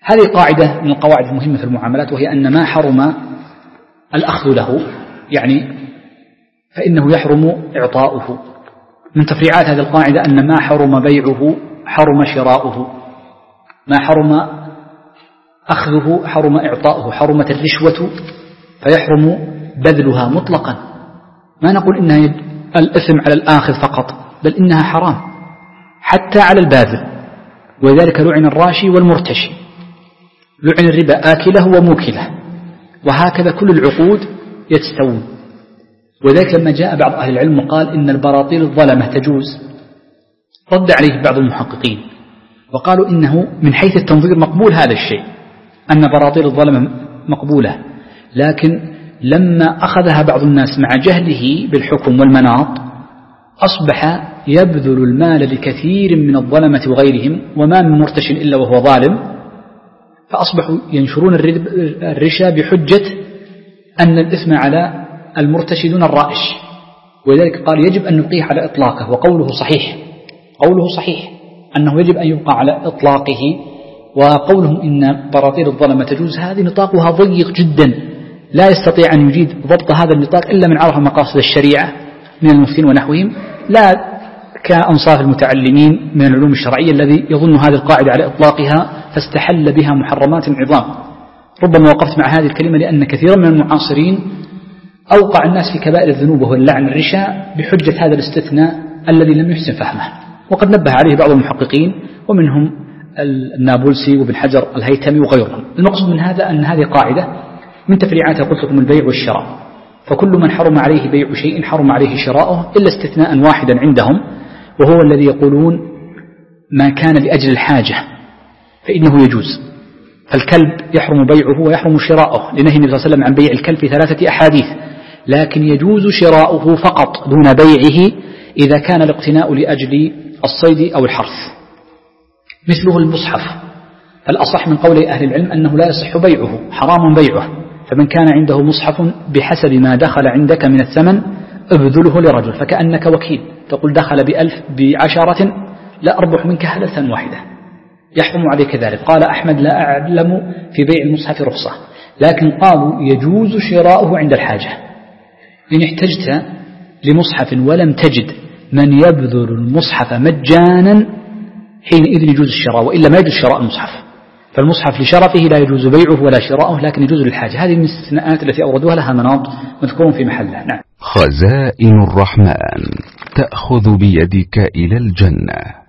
هذه قاعدة من القواعد المهمة في المعاملات، وهي أن ما حرم الأخذ له يعني فإنه يحرم إعطاؤه. من تفريعات هذه القاعدة أن ما حرم بيعه حرم شراؤه، ما حرم أخذه حرم إعطاؤه، حرمت الرشوة فيحرم بذلها مطلقا. ما نقول إنها الإثم على الآخذ فقط، بل إنها حرام حتى على الباذل، ولذلك لعن الراشي والمرتشي، لعن الربا آكله وموكله، وهكذا كل العقود يتستوون. وذلك لما جاء بعض أهل العلم وقال إن البراطيل الظلمة تجوز، رد عليه بعض المحققين وقالوا إنه من حيث التنظير مقبول هذا الشيء، أن براطيل الظلمة مقبولة، لكن لما أخذها بعض الناس مع جهله بالحكم والمناط أصبح يبذل المال لكثير من الظلمة وغيرهم، وما من مرتش إلا وهو ظالم، فأصبحوا ينشرون الرشا بحجة أن الإثم على المرتشي دون الرائش. ولذلك قال يجب أن نبقيه على إطلاقه، وقوله صحيح، قوله صحيح أنه يجب أن يبقى على إطلاقه. وقولهم إن براطيل الظلمة تجوز، هذه نطاقها ضيق جدا، لا يستطيع أن يجيد ضبط هذا النطاق إلا من عرف مقاصد الشريعة من المفتين ونحوهم، لا كأنصاف المتعلمين من العلوم الشرعية الذي يظن هذه القاعدة على إطلاقها فاستحل بها محرمات عظام. ربما وقفت مع هذه الكلمة لأن كثيرا من المعاصرين أوقع الناس في كبائر الذنوب وهو اللعن الرشا بحجة هذا الاستثناء الذي لم يحسن فهمه، وقد نبه عليه بعض المحققين ومنهم النابلسي وابن حجر الهيثمي وغيرهم. المقصود من هذا أن هذه قاعدة من تفريعاتها قلت لكم البيع والشراء، فكل من حرم عليه بيع شيء حرم عليه شراؤه، إلا استثناء واحدا عندهم، وهو الذي يقولون ما كان لأجل الحاجة فإنه يجوز. فالكلب يحرم بيعه ويحرم شراؤه لنهي النبي صلى الله عليه وسلم عن بيع الكلب في 3 أحاديث، لكن يجوز شراؤه فقط دون بيعه إذا كان الاقتناء لأجل الصيد أو الحرث. مثله المصحف، فالأصح من قول أهل العلم أنه لا يصح بيعه، حرام بيعه. فمن كان عنده مصحف بحسب ما دخل عندك من الثمن ابذله لرجل، فكأنك وكيل تقول دخل ب10 لا أربح منك هلة واحدة، يحرم عليك ذلك. قال أحمد لا أعلم في بيع المصحف رخصة، لكن قالوا يجوز شراؤه عند الحاجة. إن احتجت لمصحف ولم تجد من يبذل المصحف مجانا حينئذ يجوز الشراء، وإلا ما يجوز شراء المصحف. فالمصحف لشرفه لا يجوز بيعه ولا شراؤه، لكن يجوز للحاجة. هذه من الاستثناءات التي أوردوها لها مناط مذكور في محلها. نعم. خزائن الرحمن تأخذ بيدك إلى الجنة.